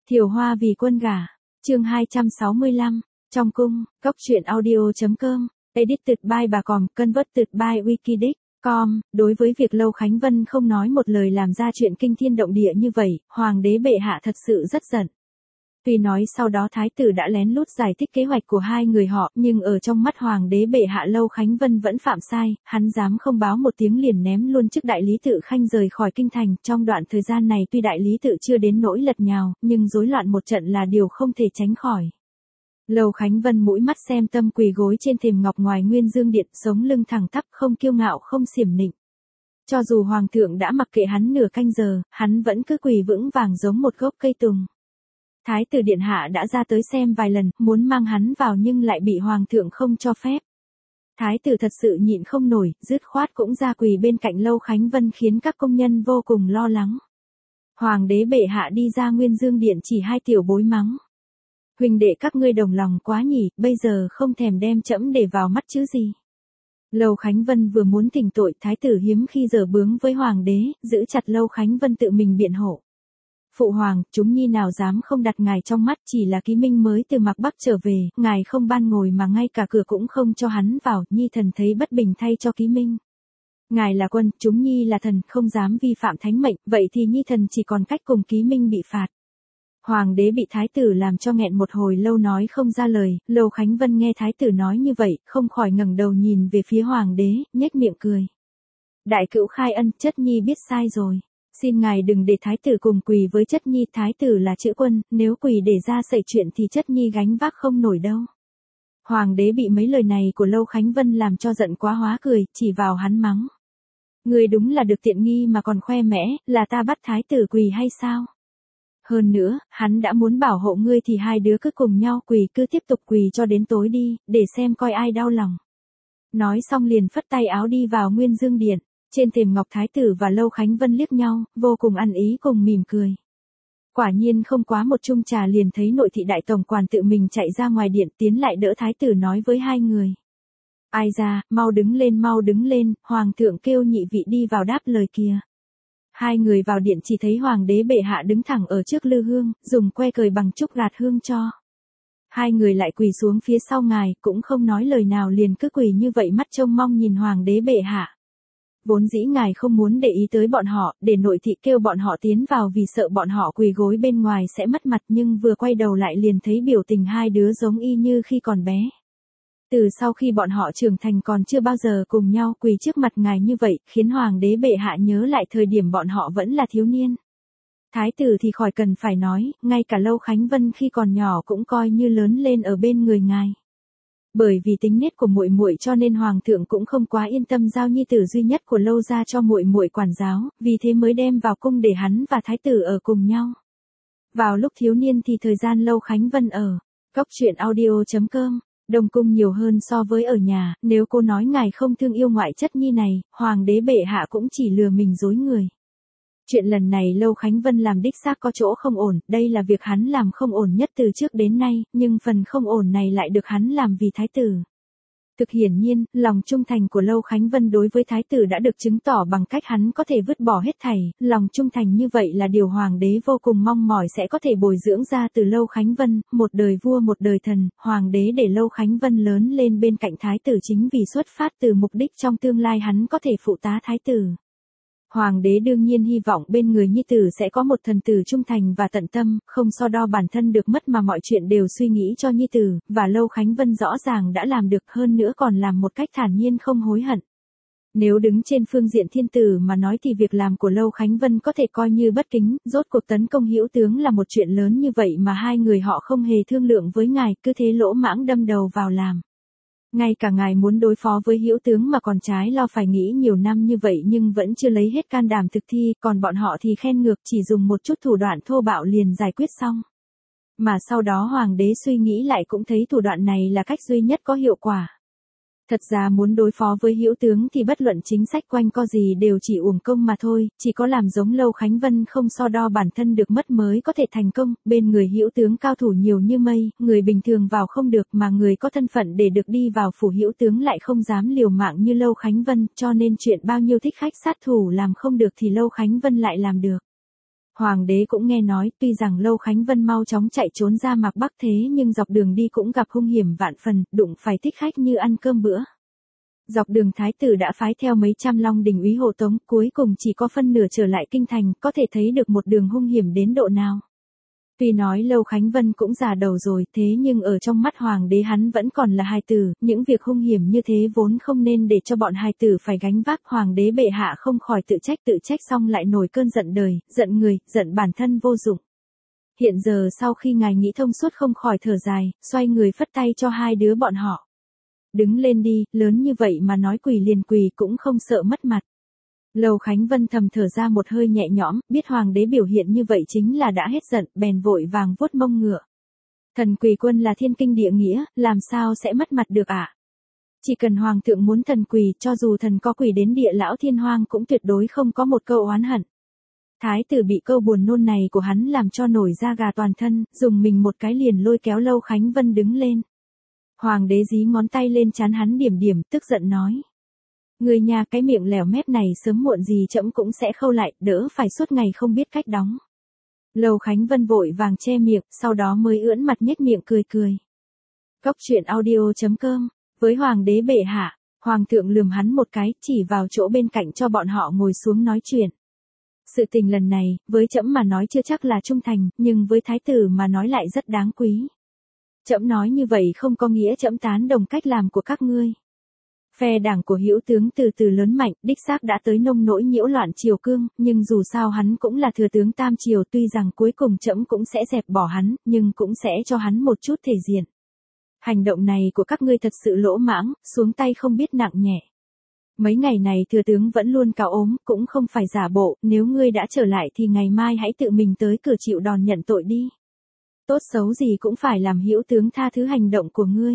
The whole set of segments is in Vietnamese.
Thiều Hoa vì quân gả. Chương 265. Trong cung. Cốc truyện audio.com. Edited by bà Còm. Converted by Wikidic.com. Đối với việc Lâu Khánh Vân không nói một lời làm ra chuyện kinh thiên động địa như vậy, hoàng đế bệ hạ thật sự rất giận. Tuy nói sau đó thái tử đã lén lút giải thích kế hoạch của hai người họ, nhưng ở trong mắt hoàng đế bệ hạ Lâu Khánh Vân vẫn phạm sai, hắn dám không báo một tiếng liền ném luôn chức đại lý tự khanh rời khỏi kinh thành. Trong đoạn thời gian này tuy đại lý tự chưa đến nỗi lật nhào, nhưng rối loạn một trận là điều không thể tránh khỏi. Lâu Khánh Vân mũi mắt xem tâm quỳ gối trên thềm ngọc ngoài Nguyên Dương Điện, sống lưng thẳng tắp, không kiêu ngạo không xiểm nịnh. Cho dù hoàng thượng đã mặc kệ hắn nửa canh giờ, hắn vẫn cứ quỳ vững vàng giống một gốc cây tùng. Thái tử điện hạ đã ra tới xem vài lần, muốn mang hắn vào nhưng lại bị hoàng thượng không cho phép. Thái tử thật sự nhịn không nổi, dứt khoát cũng ra quỳ bên cạnh Lâu Khánh Vân khiến các công nhân vô cùng lo lắng. Hoàng đế bệ hạ đi ra Nguyên Dương Điện chỉ hai tiểu bối mắng. Huynh đệ các ngươi đồng lòng quá nhỉ, bây giờ không thèm đem trẫm để vào mắt chứ gì. Lâu Khánh Vân vừa muốn thỉnh tội, thái tử hiếm khi giở bướng với hoàng đế, giữ chặt Lâu Khánh Vân tự mình biện hộ. Phụ hoàng, chúng nhi nào dám không đặt ngài trong mắt, chỉ là Ký Minh mới từ Mạc Bắc trở về, ngài không ban ngồi mà ngay cả cửa cũng không cho hắn vào, nhi thần thấy bất bình thay cho Ký Minh. Ngài là quân, chúng nhi là thần, không dám vi phạm thánh mệnh, vậy thì nhi thần chỉ còn cách cùng Ký Minh bị phạt. Hoàng đế bị thái tử làm cho nghẹn một hồi lâu nói không ra lời. Lâu Khánh Vân nghe thái tử nói như vậy, không khỏi ngẩng đầu nhìn về phía hoàng đế, nhếch miệng cười. Đại cữu khai ân, chất nhi biết sai rồi. Xin ngài đừng để thái tử cùng quỳ với chất nhi, thái tử là chữ quân, nếu quỳ để ra xảy chuyện thì chất nhi gánh vác không nổi đâu. Hoàng đế bị mấy lời này của Lâu Khánh Vân làm cho giận quá hóa cười, chỉ vào hắn mắng. Ngươi đúng là được tiện nghi mà còn khoe mẽ, là ta bắt thái tử quỳ hay sao? Hơn nữa, hắn đã muốn bảo hộ ngươi thì hai đứa cứ cùng nhau quỳ, cứ tiếp tục quỳ cho đến tối đi, để xem coi ai đau lòng. Nói xong liền phất tay áo đi vào Nguyên Dương Điện. Trên thềm ngọc thái tử và Lâu Khánh Vân liếc nhau, vô cùng ăn ý cùng mỉm cười. Quả nhiên không quá một chung trà liền thấy nội thị đại tổng quản tự mình chạy ra ngoài điện, tiến lại đỡ thái tử nói với hai người. Ai ra, mau đứng lên, hoàng thượng kêu nhị vị đi vào đáp lời kia. Hai người vào điện chỉ thấy hoàng đế bệ hạ đứng thẳng ở trước lư hương, dùng que cời bằng trúc gạt hương cho. Hai người lại quỳ xuống phía sau ngài, cũng không nói lời nào liền cứ quỳ như vậy mắt trông mong nhìn hoàng đế bệ hạ. Vốn dĩ ngài không muốn để ý tới bọn họ, để nội thị kêu bọn họ tiến vào vì sợ bọn họ quỳ gối bên ngoài sẽ mất mặt, nhưng vừa quay đầu lại liền thấy biểu tình hai đứa giống y như khi còn bé. Từ sau khi bọn họ trưởng thành còn chưa bao giờ cùng nhau quỳ trước mặt ngài như vậy, khiến hoàng đế bệ hạ nhớ lại thời điểm bọn họ vẫn là thiếu niên. Thái tử thì khỏi cần phải nói, ngay cả Lâu Khánh Vân khi còn nhỏ cũng coi như lớn lên ở bên người ngài. Bởi vì tính nết của muội muội cho nên hoàng thượng cũng không quá yên tâm giao nhi tử duy nhất của Lâu gia cho muội muội quản giáo, vì thế mới đem vào cung để hắn và thái tử ở cùng nhau. Vào lúc thiếu niên thì thời gian Lâu Khánh Vân ở Cốc truyện audio.com, Đông cung nhiều hơn so với ở nhà, nếu cô nói ngài không thương yêu ngoại chất nhi này, hoàng đế bệ hạ cũng chỉ lừa mình dối người. Chuyện lần này Lâu Khánh Vân làm đích xác có chỗ không ổn, đây là việc hắn làm không ổn nhất từ trước đến nay, nhưng phần không ổn này lại được hắn làm vì thái tử. Thực hiển nhiên, lòng trung thành của Lâu Khánh Vân đối với thái tử đã được chứng tỏ bằng cách hắn có thể vứt bỏ hết thảy, lòng trung thành như vậy là điều hoàng đế vô cùng mong mỏi sẽ có thể bồi dưỡng ra từ Lâu Khánh Vân, một đời vua một đời thần, hoàng đế để Lâu Khánh Vân lớn lên bên cạnh thái tử chính vì xuất phát từ mục đích trong tương lai hắn có thể phụ tá thái tử. Hoàng đế đương nhiên hy vọng bên người nhi tử sẽ có một thần tử trung thành và tận tâm, không so đo bản thân được mất mà mọi chuyện đều suy nghĩ cho nhi tử, và Lâu Khánh Vân rõ ràng đã làm được, hơn nữa còn làm một cách thản nhiên không hối hận. Nếu đứng trên phương diện thiên tử mà nói thì việc làm của Lâu Khánh Vân có thể coi như bất kính, rốt cuộc tấn công hữu tướng là một chuyện lớn như vậy mà hai người họ không hề thương lượng với ngài, cứ thế lỗ mãng đâm đầu vào làm. Ngay cả ngài muốn đối phó với hữu tướng mà còn trái lo phải nghĩ nhiều năm như vậy nhưng vẫn chưa lấy hết can đảm thực thi, còn bọn họ thì khen ngược chỉ dùng một chút thủ đoạn thô bạo liền giải quyết xong. Mà sau đó hoàng đế suy nghĩ lại cũng thấy thủ đoạn này là cách duy nhất có hiệu quả. Thật ra muốn đối phó với hữu tướng thì bất luận chính sách quanh co gì đều chỉ uổng công mà thôi, chỉ có làm giống Lâu Khánh Vân không so đo bản thân được mất mới có thể thành công, bên người hữu tướng cao thủ nhiều như mây, người bình thường vào không được mà người có thân phận để được đi vào phủ hữu tướng lại không dám liều mạng như Lâu Khánh Vân, cho nên chuyện bao nhiêu thích khách sát thủ làm không được thì Lâu Khánh Vân lại làm được. Hoàng đế cũng nghe nói, tuy rằng Lâu Khánh Vân mau chóng chạy trốn ra Mạc Bắc thế nhưng dọc đường đi cũng gặp hung hiểm vạn phần, đụng phải thích khách như ăn cơm bữa. Dọc đường thái tử đã phái theo mấy trăm long đình úy hộ tống, cuối cùng chỉ có phân nửa trở lại kinh thành, có thể thấy được một đường hung hiểm đến độ nào. Tuy nói Lâu Khánh Vân cũng già đầu rồi, thế nhưng ở trong mắt hoàng đế hắn vẫn còn là hài tử, những việc hung hiểm như thế vốn không nên để cho bọn hài tử phải gánh vác. Hoàng đế bệ hạ không khỏi tự trách xong lại nổi cơn giận đời, giận người, giận bản thân vô dụng. Hiện giờ sau khi ngài nghĩ thông suốt không khỏi thở dài, xoay người phất tay cho hai đứa bọn họ. Đứng lên đi, lớn như vậy mà nói quỳ liền quỳ cũng không sợ mất mặt. Lâu Khánh Vân thầm thở ra một hơi nhẹ nhõm, biết hoàng đế biểu hiện như vậy chính là đã hết giận, bèn vội vàng vuốt mông ngựa. Thần quỳ quân là thiên kinh địa nghĩa, làm sao sẽ mất mặt được ạ? Chỉ cần hoàng thượng muốn thần quỳ, cho dù thần có quỳ đến địa lão thiên hoang cũng tuyệt đối không có một câu oán hận. Thái tử bị câu buồn nôn này của hắn làm cho nổi da gà toàn thân, dùng mình một cái liền lôi kéo Lâu Khánh Vân đứng lên. Hoàng đế dí ngón tay lên trán hắn điểm điểm, tức giận nói. Người nhà cái miệng lèo mép này sớm muộn gì trẫm cũng sẽ khâu lại, đỡ phải suốt ngày không biết cách đóng. Lâu Khánh Vân vội vàng che miệng, sau đó mới ưỡn mặt nhếch miệng cười cười. Cốc truyện audio.com, với hoàng đế bệ hạ, hoàng thượng lườm hắn một cái, chỉ vào chỗ bên cạnh cho bọn họ ngồi xuống nói chuyện. Sự tình lần này, với trẫm mà nói chưa chắc là trung thành, nhưng với thái tử mà nói lại rất đáng quý. Trẫm nói như vậy không có nghĩa trẫm tán đồng cách làm của các ngươi. Phe đảng của Hữu tướng từ từ lớn mạnh, đích xác đã tới nông nỗi nhiễu loạn triều cương, nhưng dù sao hắn cũng là thừa tướng tam triều, tuy rằng cuối cùng trẫm cũng sẽ dẹp bỏ hắn, nhưng cũng sẽ cho hắn một chút thể diện. Hành động này của các ngươi thật sự lỗ mãng, xuống tay không biết nặng nhẹ. Mấy ngày này thừa tướng vẫn luôn cao ốm, cũng không phải giả bộ, nếu ngươi đã trở lại thì ngày mai hãy tự mình tới cửa chịu đòn nhận tội đi. Tốt xấu gì cũng phải làm Hữu tướng tha thứ hành động của ngươi.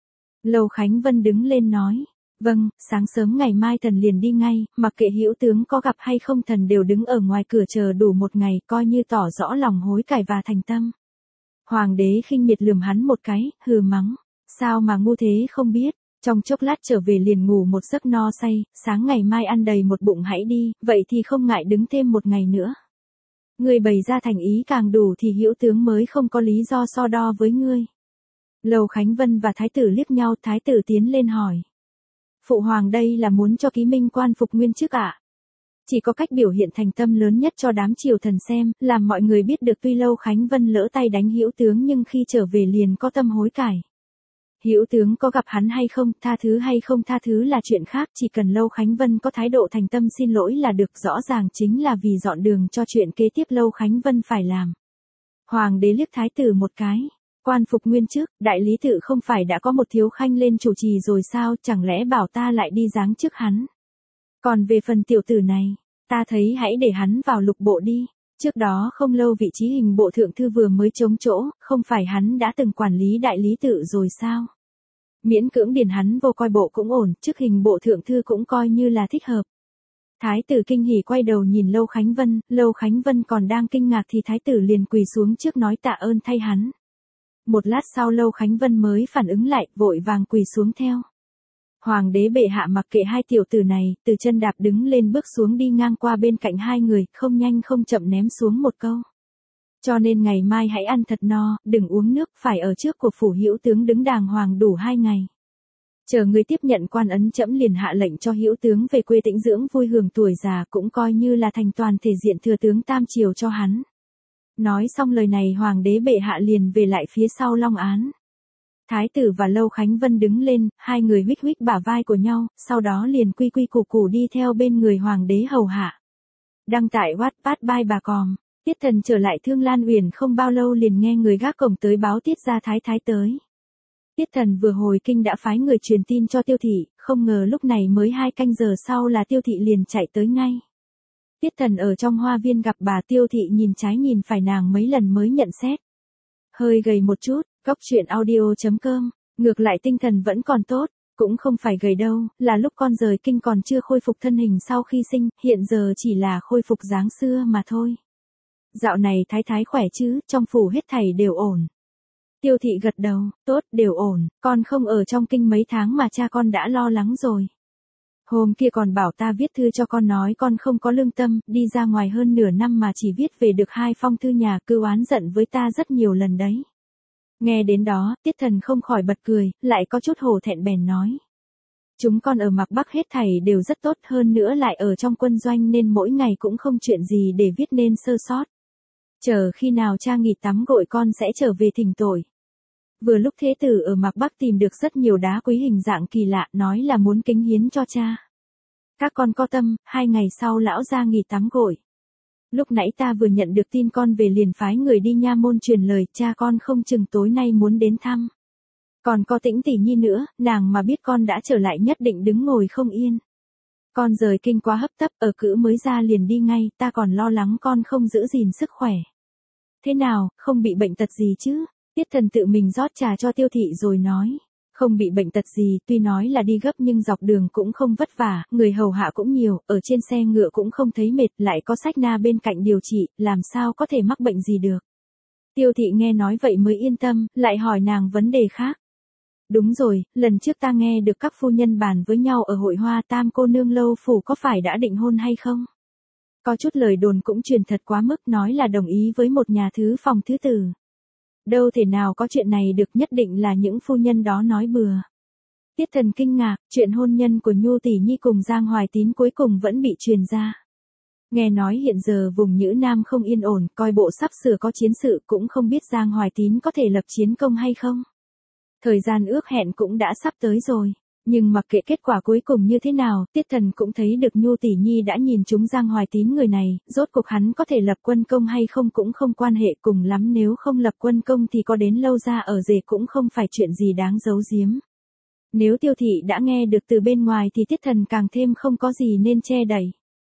Lâu Khánh Vân đứng lên nói. Vâng, sáng sớm ngày mai thần liền đi ngay, mặc kệ Hữu tướng có gặp hay không thần đều đứng ở ngoài cửa chờ đủ một ngày, coi như tỏ rõ lòng hối cải và thành tâm. Hoàng đế khinh miệt lườm hắn một cái, hừ mắng. Sao mà ngu thế không biết, trong chốc lát trở về liền ngủ một giấc no say, sáng ngày mai ăn đầy một bụng hãy đi, vậy thì không ngại đứng thêm một ngày nữa. Ngươi bày ra thành ý càng đủ thì Hữu tướng mới không có lý do so đo với ngươi. Lâu Khánh Vân và thái tử liếc nhau, thái tử tiến lên hỏi. Phụ hoàng đây là muốn cho ký minh quan phục nguyên chức ạ? Chỉ có cách biểu hiện thành tâm lớn nhất cho đám triều thần xem, làm mọi người biết được tuy Lâu Khánh Vân lỡ tay đánh Hữu tướng nhưng khi trở về liền có tâm hối cải. Hữu tướng có gặp hắn hay không, tha thứ hay không tha thứ là chuyện khác, chỉ cần Lâu Khánh Vân có thái độ thành tâm xin lỗi là được, rõ ràng chính là vì dọn đường cho chuyện kế tiếp Lâu Khánh Vân phải làm. Hoàng đế liếc thái tử một cái. Quan phục nguyên chức, đại lý tự không phải đã có một thiếu khanh lên chủ trì rồi sao, chẳng lẽ bảo ta lại đi giáng chức hắn. Còn về phần tiểu tử này, ta thấy hãy để hắn vào lục bộ đi. Trước đó không lâu vị trí hình bộ thượng thư vừa mới trống chỗ, không phải hắn đã từng quản lý đại lý tự rồi sao? Miễn cưỡng điền hắn vô coi bộ cũng ổn, chức hình bộ thượng thư cũng coi như là thích hợp. Thái tử kinh hỉ quay đầu nhìn Lâu Khánh Vân còn đang kinh ngạc thì thái tử liền quỳ xuống trước nói tạ ơn thay hắn. Một lát sau Lâu Khánh Vân mới phản ứng lại, vội vàng quỳ xuống theo. Hoàng đế bệ hạ mặc kệ hai tiểu tử này, từ chân đạp đứng lên bước xuống đi ngang qua bên cạnh hai người, không nhanh không chậm ném xuống một câu. Cho nên ngày mai hãy ăn thật no, đừng uống nước, phải ở trước của phủ Hữu tướng đứng đàng hoàng đủ 2 ngày. Chờ người tiếp nhận quan ấn trẫm liền hạ lệnh cho Hữu tướng về quê tĩnh dưỡng vui hưởng tuổi già, cũng coi như là thành toàn thể diện thừa tướng tam triều cho hắn. Nói xong lời này hoàng đế bệ hạ liền về lại phía sau long án. Thái tử và Lâu Khánh Vân đứng lên, hai người huých huých bả vai của nhau, sau đó liền quy quy củ củ đi theo bên người hoàng đế hầu hạ. Đăng tại Wattpad by bà Còm, Tiết Thần trở lại Thương Lan Uyển không bao lâu liền nghe người gác cổng tới báo Tiết gia thái thái tới. Tiết Thần vừa hồi kinh đã phái người truyền tin cho Tiêu Thị, không ngờ lúc này mới 2 canh giờ sau là Tiêu Thị liền chạy tới ngay. Tiết Thần ở trong hoa viên gặp bà Tiêu Thị nhìn trái nhìn phải nàng mấy lần mới nhận xét. Hơi gầy một chút, cốc truyện audio.com, ngược lại tinh thần vẫn còn tốt, cũng không phải gầy đâu, là lúc con rời kinh còn chưa khôi phục thân hình sau khi sinh, hiện giờ chỉ là khôi phục dáng xưa mà thôi. Dạo này thái thái khỏe chứ, trong phủ hết thảy đều ổn. Tiêu Thị gật đầu, tốt, đều ổn, con không ở trong kinh mấy tháng mà cha con đã lo lắng rồi. Hôm kia còn bảo ta viết thư cho con nói con không có lương tâm, đi ra ngoài hơn nửa năm mà chỉ viết về được 2 phong thư nhà, cứ oán giận với ta rất nhiều lần đấy. Nghe đến đó, Tiết Thần không khỏi bật cười, lại có chút hổ thẹn bèn nói. Chúng con ở Mạc Bắc hết thảy đều rất tốt, hơn nữa lại ở trong quân doanh nên mỗi ngày cũng không chuyện gì để viết nên sơ sót. Chờ khi nào cha nghỉ tắm gội con sẽ trở về thỉnh tội. Vừa lúc Thế Tử ở Mạc Bắc tìm được rất nhiều đá quý hình dạng kỳ lạ, nói là muốn kính hiến cho cha. Các con có tâm, 2 ngày sau lão ra nghỉ tắm gội. Lúc nãy ta vừa nhận được tin con về liền phái người đi nha môn truyền lời, cha con không chừng tối nay muốn đến thăm. Còn có Tĩnh tỷ nhi nữa, nàng mà biết con đã trở lại nhất định đứng ngồi không yên. Con rời kinh quá hấp tấp, ở cữ mới ra liền đi ngay, ta còn lo lắng con không giữ gìn sức khỏe. Thế nào, không bị bệnh tật gì chứ? Tiết Thần tự mình rót trà cho Tiêu Thị rồi nói. Không bị bệnh tật gì, tuy nói là đi gấp nhưng dọc đường cũng không vất vả, người hầu hạ cũng nhiều, ở trên xe ngựa cũng không thấy mệt, lại có sách na bên cạnh điều trị, làm sao có thể mắc bệnh gì được. Tiêu Thị nghe nói vậy mới yên tâm, lại hỏi nàng vấn đề khác. Đúng rồi, lần trước ta nghe được các phu nhân bàn với nhau ở hội hoa Tam cô nương Lâu phủ có phải đã định hôn hay không? Có chút lời đồn cũng truyền thật quá mức, nói là đồng ý với một nhà thứ phòng thứ tử. Đâu thể nào có chuyện này được, nhất định là những phu nhân đó nói bừa. Tiết Thần kinh ngạc, chuyện hôn nhân của Nhu tỷ nhi cùng Giang Hoài Tín cuối cùng vẫn bị truyền ra. Nghe nói hiện giờ vùng Nhữ Nam không yên ổn, coi bộ sắp sửa có chiến sự, cũng không biết Giang Hoài Tín có thể lập chiến công hay không. Thời gian ước hẹn cũng đã sắp tới rồi. Nhưng mặc kệ kết quả cuối cùng như thế nào, Tiết Thần cũng thấy được Nhu tỷ nhi đã nhìn trúng Giang Hoài Tín người này, rốt cuộc hắn có thể lập quân công hay không cũng không quan hệ, cùng lắm nếu không lập quân công thì có đến Lâu ra ở rể cũng không phải chuyện gì đáng giấu giếm. Nếu Tiêu Thị đã nghe được từ bên ngoài thì Tiết Thần càng thêm không có gì nên che đậy.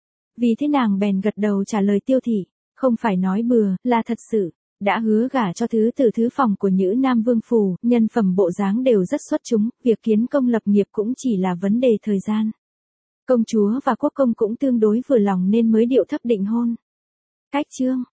Vì thế nàng bèn gật đầu trả lời Tiêu Thị, không phải nói bừa, là thật sự. Đã hứa gả cho thứ tử thứ phòng của Nhữ Nam Vương phủ, nhân phẩm bộ dáng đều rất xuất chúng, việc kiến công lập nghiệp cũng chỉ là vấn đề thời gian. Công chúa và quốc công cũng tương đối vừa lòng nên mới điệu thấp định hôn. Cách chương